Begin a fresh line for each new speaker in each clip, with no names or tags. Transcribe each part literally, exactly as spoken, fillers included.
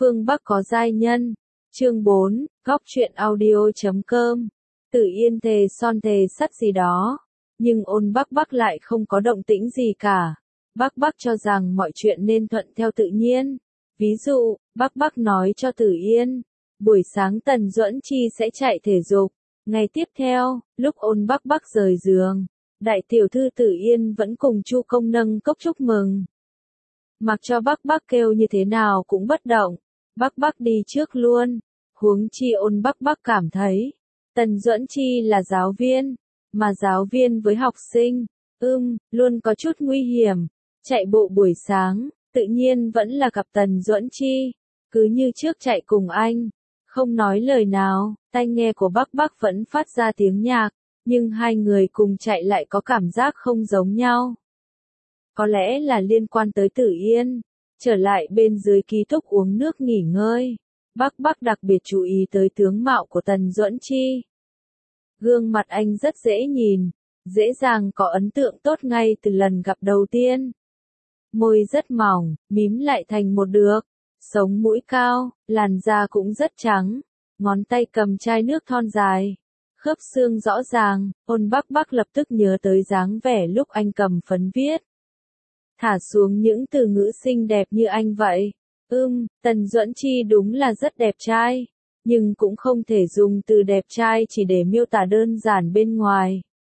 Phương Bắc có giai nhân. Chương bốn, góc truyện audio chấm com. Tử Yên thề son thề sắt gì đó, nhưng Ôn Bắc Bắc lại không có động tĩnh gì cả. Bắc Bắc cho rằng mọi chuyện nên thuận theo tự nhiên. Ví dụ, Bắc Bắc nói cho Tử Yên, buổi sáng Tần Duẫn Chi sẽ chạy thể dục. Ngày tiếp theo, lúc Ôn Bắc Bắc rời giường, đại tiểu thư Tử Yên vẫn cùng Chu Công nâng cốc chúc mừng. Mặc cho Bắc Bắc kêu như thế nào cũng bất động, Bắc Bắc đi trước luôn. Huống chi Ôn Bắc Bắc cảm thấy, Tần Duẫn Chi là giáo viên, mà giáo viên với học sinh, ưm, luôn có chút nguy hiểm. Chạy bộ buổi sáng, tự nhiên vẫn là gặp Tần Duẫn Chi, cứ như trước chạy cùng anh, không nói lời nào, tai nghe của Bắc Bắc vẫn phát ra tiếng nhạc, nhưng hai người cùng chạy lại có cảm giác không giống nhau. Có lẽ là liên quan tới Tử Yên. Trở lại bên dưới ký túc uống nước nghỉ ngơi, Bắc Bắc đặc biệt chú ý tới tướng mạo của Tần Duẫn Chi. Gương mặt anh rất dễ nhìn, dễ dàng có ấn tượng tốt ngay từ lần gặp đầu tiên. Môi rất mỏng, mím lại thành một được, sống mũi cao, làn da cũng rất trắng, ngón tay cầm chai nước thon dài, khớp xương rõ ràng. Ôn Bắc Bắc lập tức nhớ tới dáng vẻ lúc anh cầm phấn viết. Thả xuống những từ ngữ xinh đẹp như anh vậy. Ưm, Tần Duẫn Chi đúng là rất đẹp trai, nhưng cũng không thể dùng từ đẹp trai chỉ để miêu tả đơn giản bên ngoài.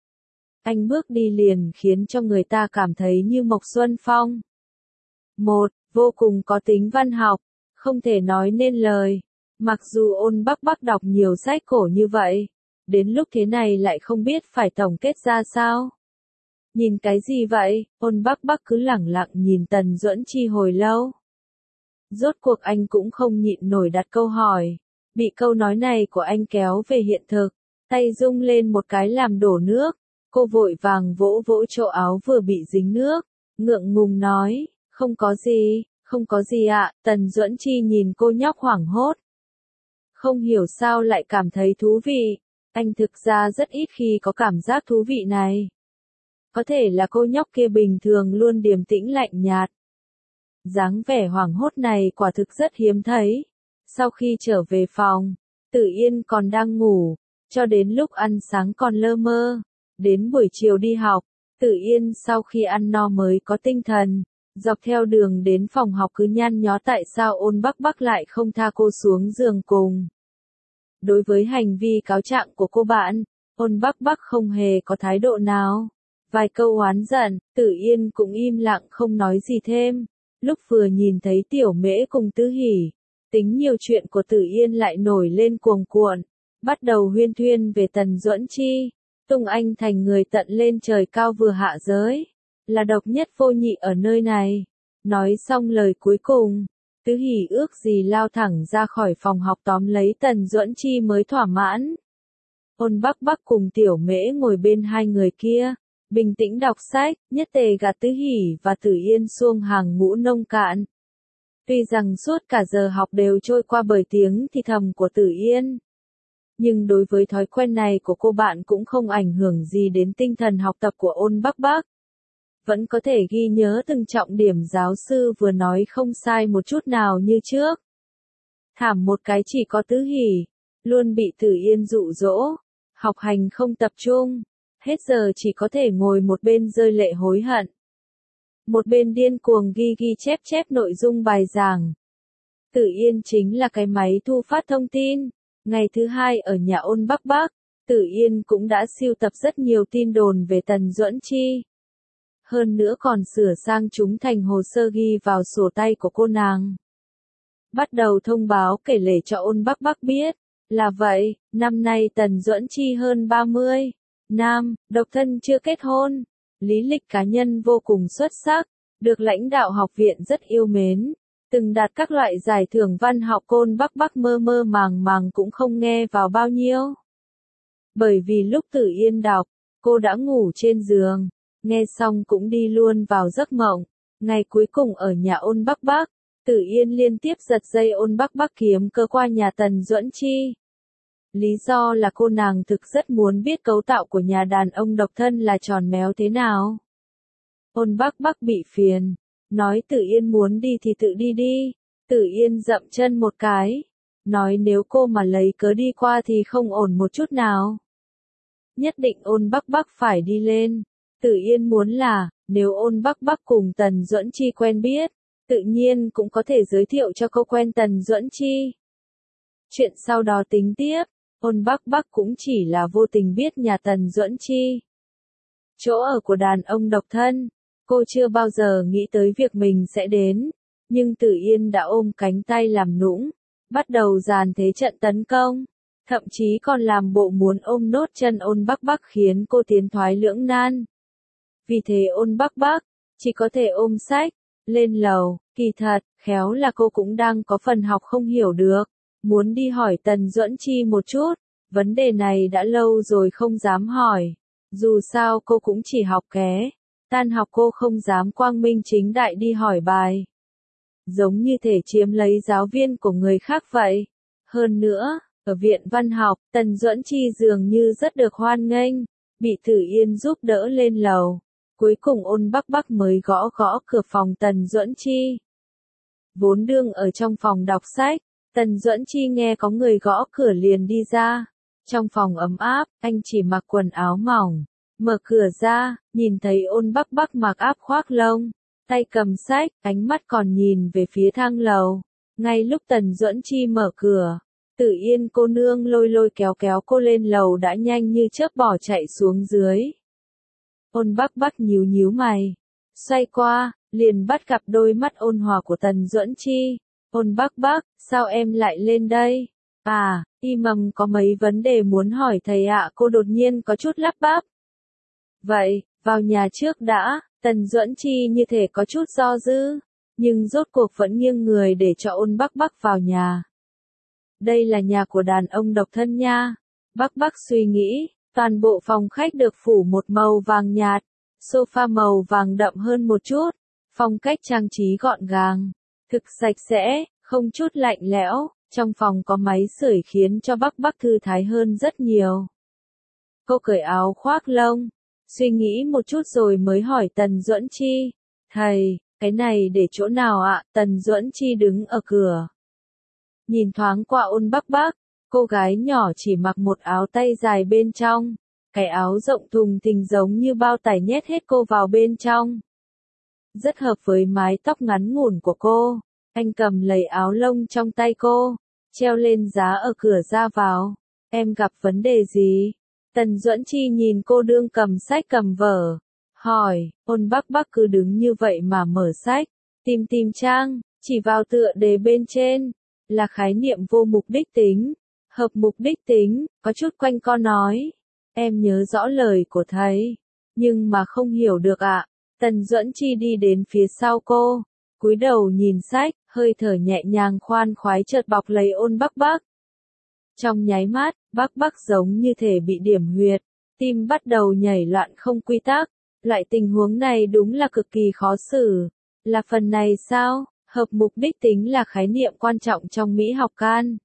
Anh bước đi liền khiến cho người ta cảm thấy như Mộc Xuân Phong. Một, vô cùng có tính văn học, không thể nói nên lời. Mặc dù Ôn Bắc Bắc đọc nhiều sách cổ như vậy, đến lúc thế này lại không biết phải tổng kết ra sao. Nhìn cái gì vậy? Ôn Bắc Bắc cứ lẳng lặng nhìn Tần Duẫn Chi hồi lâu. Rốt cuộc anh cũng không nhịn nổi đặt câu hỏi. Bị câu nói này của anh kéo về hiện thực, tay rung lên một cái làm đổ nước. Cô vội vàng vỗ vỗ chỗ áo vừa bị dính nước, ngượng ngùng nói, không có gì, không có gì ạ. Tần Duẫn Chi nhìn cô nhóc hoảng hốt. Không hiểu sao lại cảm thấy thú vị. Anh thực ra rất ít khi có cảm giác thú vị này. Có thể là cô nhóc kia bình thường luôn điềm tĩnh lạnh nhạt. Dáng vẻ hoảng hốt này quả thực rất hiếm thấy. Sau khi trở về phòng, Tử Yên còn đang ngủ, cho đến lúc ăn sáng còn lơ mơ. Đến buổi chiều đi học, Tử Yên sau khi ăn no mới có tinh thần. Dọc theo đường đến phòng học cứ nhăn nhó tại sao Ôn Bắc Bắc lại không tha cô xuống giường cùng. Đối với hành vi cáo trạng của cô bạn, Ôn Bắc Bắc không hề có thái độ nào. Vài câu oán giận, Tử Yên cũng im lặng không nói gì thêm. Lúc vừa nhìn thấy Tiểu Mễ cùng Tứ Hỉ, tính nhiều chuyện của Tử Yên lại nổi lên cuồng cuộn, bắt đầu huyên thuyên về Tần Duẫn Chi, tung anh thành người tận lên trời cao vừa hạ giới, là độc nhất vô nhị ở nơi này. Nói xong lời cuối cùng, Tứ Hỉ ước gì lao thẳng ra khỏi phòng học tóm lấy Tần Duẫn Chi mới thỏa mãn. Ôn Bắc Bắc cùng Tiểu Mễ ngồi bên hai người kia, bình tĩnh đọc sách, nhất tề gạt Tứ Hỉ và Tử Yên xuông hàng ngũ nông cạn. Tuy rằng suốt cả giờ học đều trôi qua bởi tiếng thì thầm của Tử Yên, nhưng đối với thói quen này của cô bạn cũng không ảnh hưởng gì đến tinh thần học tập của Ôn Bắc Bắc. Vẫn có thể ghi nhớ từng trọng điểm giáo sư vừa nói không sai một chút nào như trước. Thảm một cái chỉ có Tứ Hỉ, luôn bị Tử Yên dụ dỗ, học hành không tập trung. Hết giờ chỉ có thể ngồi một bên rơi lệ hối hận. Một bên điên cuồng ghi ghi chép chép nội dung bài giảng. Tử Yên chính là cái máy thu phát thông tin. Ngày thứ hai ở nhà Ôn Bắc Bắc, Tử Yên cũng đã sưu tập rất nhiều tin đồn về Tần Duẫn Chi. Hơn nữa còn sửa sang chúng thành hồ sơ ghi vào sổ tay của cô nàng. Bắt đầu thông báo kể lể cho Ôn Bắc Bắc biết. Là vậy, năm nay Tần Duẫn Chi hơn ba mươi. Nam, độc thân chưa kết hôn, lý lịch cá nhân vô cùng xuất sắc, được lãnh đạo học viện rất yêu mến, từng đạt các loại giải thưởng văn học. Ôn Bắc Bắc mơ mơ màng màng cũng không nghe vào bao nhiêu. Bởi vì lúc Tử Yên đọc, cô đã ngủ trên giường, nghe xong cũng đi luôn vào giấc mộng. Ngày cuối cùng ở nhà Ôn Bắc Bắc, Tử Yên liên tiếp giật dây Ôn Bắc Bắc kiếm cơ qua nhà Tần Duẫn Chi. Lý do là cô nàng thực rất muốn biết cấu tạo của nhà đàn ông độc thân là tròn méo thế nào. Ôn Bắc Bắc bị phiền, nói Tử Yên muốn đi thì tự đi đi, Tử Yên dậm chân một cái, nói nếu cô mà lấy cớ đi qua thì không ổn một chút nào. Nhất định Ôn Bắc Bắc phải đi lên. Tử Yên muốn là, nếu Ôn Bắc Bắc cùng Tần Duẫn Chi quen biết, tự nhiên cũng có thể giới thiệu cho cô quen Tần Duẫn Chi. Chuyện sau đó tính tiếp, Ôn Bắc Bắc cũng chỉ là vô tình biết nhà Tần Duẫn Chi. Chỗ ở của đàn ông độc thân, cô chưa bao giờ nghĩ tới việc mình sẽ đến, nhưng Tử Yên đã ôm cánh tay làm nũng, bắt đầu dàn thế trận tấn công, thậm chí còn làm bộ muốn ôm nốt chân Ôn Bắc Bắc khiến cô tiến thoái lưỡng nan. Vì thế Ôn Bắc Bắc chỉ có thể ôm sách lên lầu, kỳ thật, khéo là cô cũng đang có phần học không hiểu được, muốn đi hỏi Tần Duẫn Chi một chút, vấn đề này đã lâu rồi không dám hỏi, dù sao cô cũng chỉ học ké, tan học cô không dám quang minh chính đại đi hỏi bài. Giống như thể chiếm lấy giáo viên của người khác vậy. Hơn nữa, ở viện văn học, Tần Duẫn Chi dường như rất được hoan nghênh, bị Tử Yên giúp đỡ lên lầu. Cuối cùng Ôn Bắc Bắc mới gõ gõ cửa phòng Tần Duẫn Chi. Vốn đương ở trong phòng đọc sách, Tần Duẫn Chi nghe có người gõ cửa liền đi ra. Trong phòng ấm áp, anh chỉ mặc quần áo mỏng, mở cửa ra, nhìn thấy Ôn Bắc Bắc mặc áp khoác lông, tay cầm sách, ánh mắt còn nhìn về phía thang lầu. Ngay lúc Tần Duẫn Chi mở cửa, Tử Yên cô nương lôi lôi kéo kéo cô lên lầu đã nhanh như chớp bỏ chạy xuống dưới. Ôn Bắc Bắc nhíu nhíu mày, xoay qua, liền bắt gặp đôi mắt ôn hòa của Tần Duẫn Chi. Ôn Bắc Bắc, sao em lại lên đây? À, y mầm có mấy vấn đề muốn hỏi thầy ạ. Cô đột nhiên có chút lắp bắp. Vậy, vào nhà trước đã. Tần Duẫn Chi như thể có chút do dự, nhưng rốt cuộc vẫn nghiêng người để cho Ôn Bắc Bắc vào nhà. Đây là nhà của đàn ông độc thân nha. Bắc Bắc suy nghĩ, toàn bộ phòng khách được phủ một màu vàng nhạt, sofa màu vàng đậm hơn một chút, phong cách trang trí gọn gàng, thực sạch sẽ, không chút lạnh lẽo, trong phòng có máy sưởi khiến cho Bắc Bắc thư thái hơn rất nhiều. Cô cởi áo khoác lông, suy nghĩ một chút rồi mới hỏi Tần Duẫn Chi, thầy, cái này để chỗ nào ạ? Tần Duẫn Chi đứng ở cửa. Nhìn thoáng qua Ôn Bắc Bắc, cô gái nhỏ chỉ mặc một áo tay dài bên trong, cái áo rộng thùng thình giống như bao tải nhét hết cô vào bên trong. Rất hợp với mái tóc ngắn ngủn của cô, anh cầm lấy áo lông trong tay cô, treo lên giá ở cửa ra vào. Em gặp vấn đề gì? Tần Duẫn Chi nhìn cô đương cầm sách cầm vở, hỏi. Ôn Bắc Bắc cứ đứng như vậy mà mở sách, tìm tìm trang, chỉ vào tựa đề bên trên, là khái niệm vô mục đích tính, hợp mục đích tính, có chút quanh co nói. Em nhớ rõ lời của thầy, nhưng mà không hiểu được ạ. Tần Duẫn Chi đi đến phía sau cô, cúi đầu nhìn sách, hơi thở nhẹ nhàng khoan khoái chợt bọc lấy Ôn Bắc Bắc. Trong nháy mắt, Bắc Bắc giống như thể bị điểm huyệt, tim bắt đầu nhảy loạn không quy tắc. Loại tình huống này đúng là cực kỳ khó xử. Là phần này sao? Hợp mục đích tính là khái niệm quan trọng trong Mỹ học can.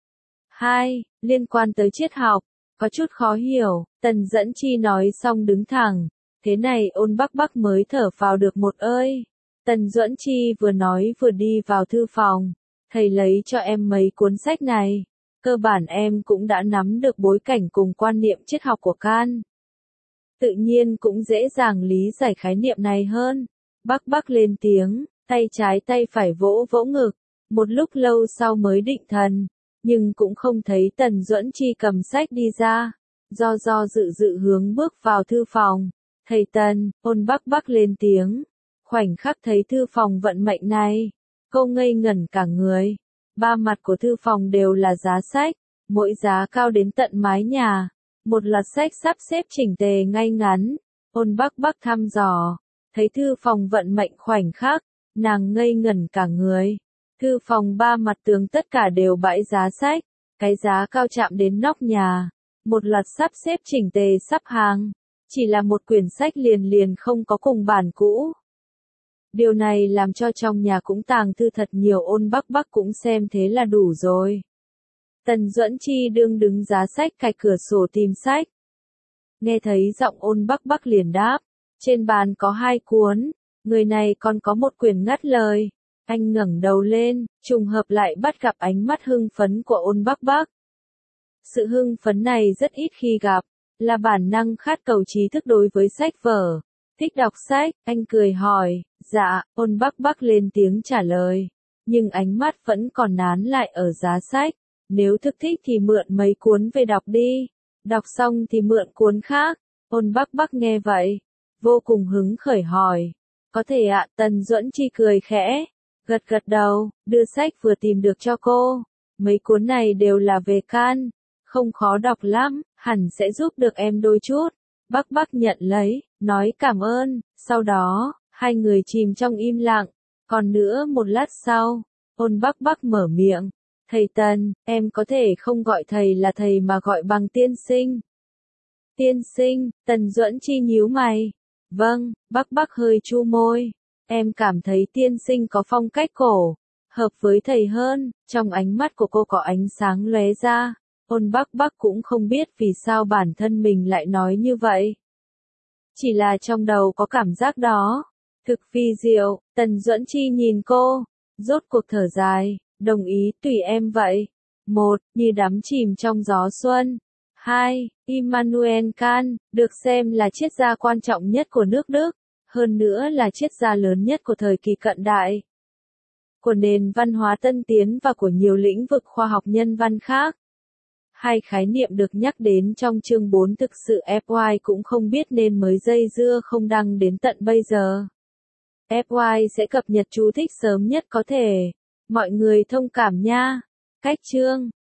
hai. Liên quan tới triết học, có chút khó hiểu. Tần Duẫn Chi nói xong đứng thẳng, thế này Ôn Bắc Bắc mới thở vào được một ơi. Tần Duẫn Chi vừa nói vừa đi vào thư phòng, thầy lấy cho em mấy cuốn sách này. Cơ bản em cũng đã nắm được bối cảnh cùng quan niệm triết học của Can. Tự nhiên cũng dễ dàng lý giải khái niệm này hơn. Bắc Bắc lên tiếng, tay trái tay phải vỗ vỗ ngực, một lúc lâu sau mới định thần, nhưng cũng không thấy Tần Duẫn Chi cầm sách đi ra, do do dự dự hướng bước vào thư phòng. Thầy Tần, Ôn Bắc Bắc lên tiếng, khoảnh khắc thấy thư phòng vận mệnh này, cô ngây ngẩn cả người. Ba mặt của thư phòng đều là giá sách, mỗi giá cao đến tận mái nhà, một loạt sách sắp xếp chỉnh tề ngay ngắn. Ôn Bắc Bắc thăm dò, thấy thư phòng vận mệnh khoảnh khắc, nàng ngây ngẩn cả người. Thư phòng ba mặt tường tất cả đều bãi giá sách, cái giá cao chạm đến nóc nhà, một loạt sắp xếp chỉnh tề sắp hàng, chỉ là một quyển sách liền liền không có cùng bản cũ. Điều này làm cho trong nhà cũng tàng thư thật nhiều. Ôn Bắc Bắc cũng xem thế là đủ rồi. Tần Duẫn Chi đương đứng giá sách cạnh cửa sổ tìm sách. Nghe thấy giọng Ôn Bắc Bắc liền đáp, trên bàn có hai cuốn, người này còn có một quyển ngắt lời. Anh ngẩng đầu lên, trùng hợp lại bắt gặp ánh mắt hưng phấn của Ôn Bắc Bắc. Sự hưng phấn này rất ít khi gặp, là bản năng khát cầu trí thức đối với sách vở. Thích đọc sách, anh cười hỏi, dạ, Ôn Bắc Bắc lên tiếng trả lời. Nhưng ánh mắt vẫn còn nán lại ở giá sách. Nếu thức thích thì mượn mấy cuốn về đọc đi. Đọc xong thì mượn cuốn khác. Ôn Bắc Bắc nghe vậy, vô cùng hứng khởi hỏi. Có thể ạ, Tần Duẫn Chi cười khẽ. Gật gật đầu, đưa sách vừa tìm được cho cô. Mấy cuốn này đều là về can. Không khó đọc lắm, hẳn sẽ giúp được em đôi chút. Bắc Bắc nhận lấy, nói cảm ơn. Sau đó, hai người chìm trong im lặng. Còn nữa một lát sau, Ôn Bắc Bắc mở miệng. Thầy Tần, em có thể không gọi thầy là thầy mà gọi bằng tiên sinh. Tiên sinh, Tần Duẫn Chi nhíu mày. Vâng, Bắc Bắc hơi chu môi. Em cảm thấy tiên sinh có phong cách cổ, hợp với thầy hơn. Trong ánh mắt của cô có ánh sáng lóe ra. Ôn Bắc Bắc cũng không biết vì sao bản thân mình lại nói như vậy. Chỉ là trong đầu có cảm giác đó. Thực vi diệu, Tần Duẫn Chi nhìn cô, rốt cuộc thở dài, đồng ý, tùy em vậy. Một, như đắm chìm trong gió xuân. Hai, Immanuel Kant, được xem là triết gia quan trọng nhất của nước Đức, hơn nữa là triết gia lớn nhất của thời kỳ cận đại, của nền văn hóa tân tiến và của nhiều lĩnh vực khoa học nhân văn khác. Hai khái niệm được nhắc đến trong chương bốn thực sự ép i cũng không biết nên mới dây dưa không đăng đến tận bây giờ. ép i sẽ cập nhật chú thích sớm nhất có thể. Mọi người thông cảm nha. Cách chương